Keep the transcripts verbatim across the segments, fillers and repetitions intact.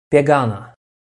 Пегана.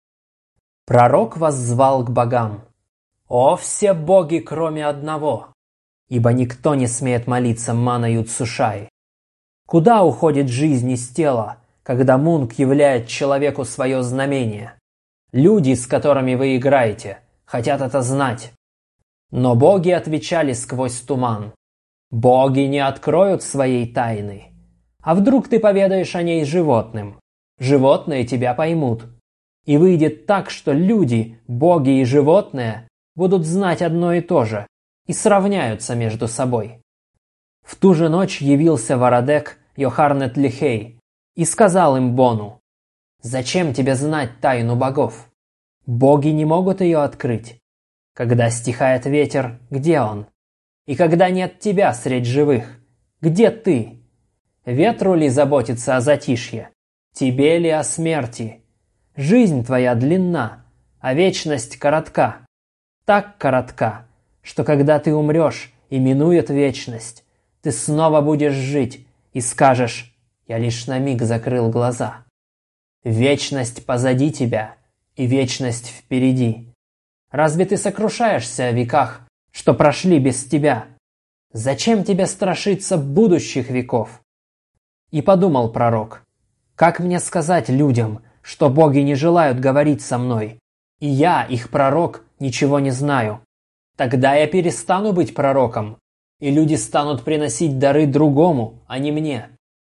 Пророк воззвал к богам: «О, все боги, кроме одного! Ибо никто не смеет молиться Мана Юдсушай. Куда уходит жизнь из тела, когда Мунг являет человеку свое знамение? Люди, с которыми вы играете, хотят это знать». Но боги отвечали сквозь туман: «Боги не откроют своей тайны. А вдруг ты поведаешь о ней животным? Животные тебя поймут. И выйдет так, что люди, боги и животные будут знать одно и то же и сравняются между собой». В ту же ночь явился Варадек Йохарнет Лихей и сказал им Бону: «Зачем тебе знать тайну богов? Боги не могут ее открыть. Когда стихает ветер, где он? И когда нет тебя средь живых, где ты? Ветру ли заботиться о затишье? Тебе ли о смерти? Жизнь твоя длинна, а вечность коротка. Так коротка, что когда ты умрешь и минует вечность, ты снова будешь жить и скажешь: «Я лишь на миг закрыл глаза». Вечность позади тебя и вечность впереди. Разве ты сокрушаешься о веках, что прошли без тебя? Зачем тебе страшиться будущих веков? И подумал пророк: как мне сказать людям, что боги не желают говорить со мной, и я, их пророк, ничего не знаю? Тогда я перестану быть пророком, и люди станут приносить дары другому, а не мне.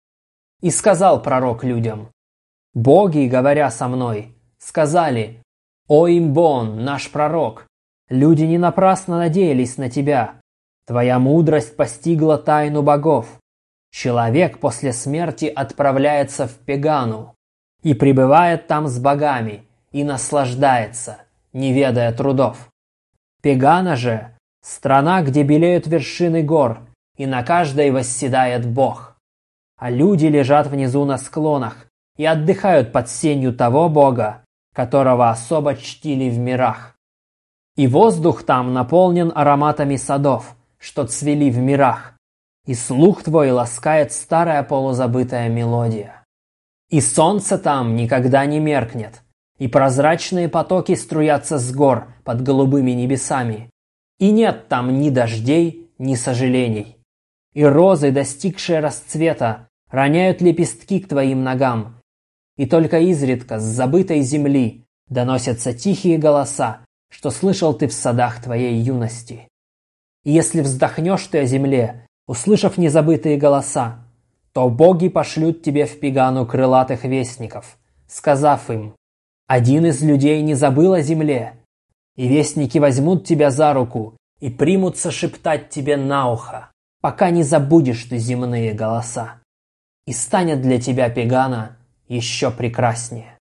И сказал пророк людям: боги, говоря со мной, сказали: «О Имбон, наш пророк, люди не напрасно надеялись на тебя. Твоя мудрость постигла тайну богов. Человек после смерти отправляется в Пегану и пребывает там с богами и наслаждается, не ведая трудов. Пегана же – страна, где белеют вершины гор, и на каждой восседает бог. А люди лежат внизу на склонах и отдыхают под сенью того бога, которого особо чтили в мирах. И воздух там наполнен ароматами садов, что цвели в мирах, и слух твой ласкает старая полузабытая мелодия. И солнце там никогда не меркнет, и прозрачные потоки струятся с гор под голубыми небесами, и нет там ни дождей, ни сожалений. И розы, достигшие расцвета, роняют лепестки к твоим ногам, и только изредка с забытой земли доносятся тихие голоса, что слышал ты в садах твоей юности. И если вздохнешь ты о земле, услышав незабытые голоса, то боги пошлют тебе в Пегану крылатых вестников, сказав им: «Один из людей не забыл о земле». И вестники возьмут тебя за руку и примутся шептать тебе на ухо, пока не забудешь ты земные голоса. И станет для тебя Пегана еще прекраснее.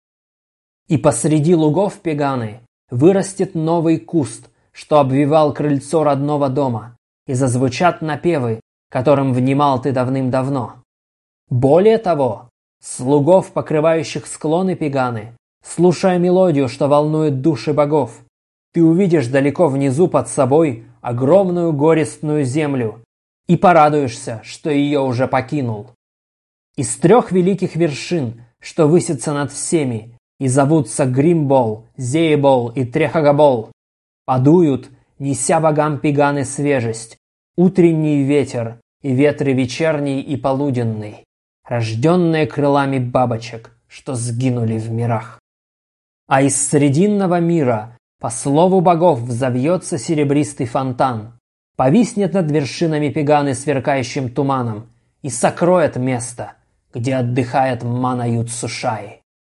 И посреди лугов Пеганы вырастет новый куст, что обвивал крыльцо родного дома, и зазвучат напевы, которым внимал ты давным-давно. Более того, с лугов, покрывающих склоны Пеганы, слушая мелодию, что волнует души богов, ты увидишь далеко внизу под собой огромную гористую землю и порадуешься, что ее уже покинул. Из трех великих вершин, что высятся над всеми и зовутся Гримбол, Зеебол и Трехагабол, подуют, неся богам Пеганы свежесть, утренний ветер и ветры вечерний и полуденный, рожденные крылами бабочек, что сгинули в мирах. А из срединного мира по слову богов взовьется серебристый фонтан, повиснет над вершинами Пеганы сверкающим туманом и сокроет место, где отдыхает Мана Юдсушай.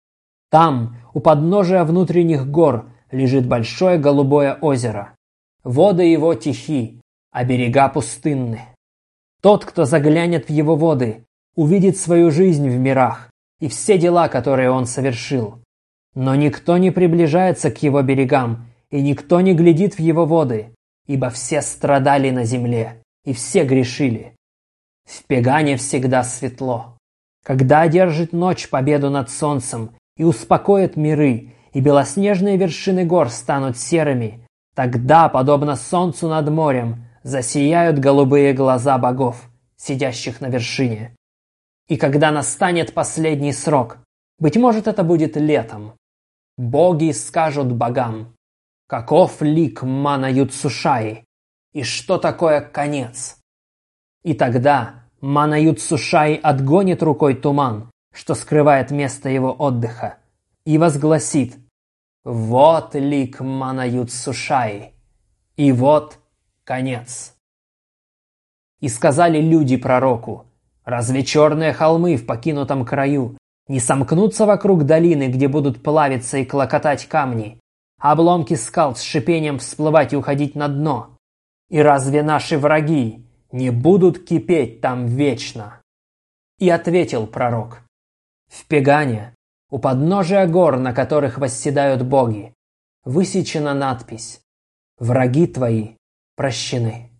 Там, у подножия внутренних гор, лежит большое голубое озеро. Воды его тихи, а берега пустынны. Тот, кто заглянет в его воды, увидит свою жизнь в мирах и все дела, которые он совершил. Но никто не приближается к его берегам, и никто не глядит в его воды, ибо все страдали на земле, и все грешили. В Пегане всегда светло. Когда одержит ночь победу над солнцем и успокоит миры, и белоснежные вершины гор станут серыми, тогда, подобно солнцу над морем, засияют голубые глаза богов, сидящих на вершине. И когда настанет последний срок, Быть может, это будет летом. Боги скажут богам, каков лик Мана Юцушаи, и что такое конец. И тогда Мана Юцушаи отгонит рукой туман, что скрывает место его отдыха, и возгласит: «Вот лик Мана Юцушаи, и вот конец». И сказали люди пророку: «Разве черные холмы в покинутом краю не сомкнутся вокруг долины, где будут плавиться и клокотать камни, а обломки скал с шипением всплывать и уходить на дно? И разве наши враги не будут кипеть там вечно?» И ответил пророк: «В Пегане, у подножия гор, на которых восседают боги, высечена надпись: враги твои прощены».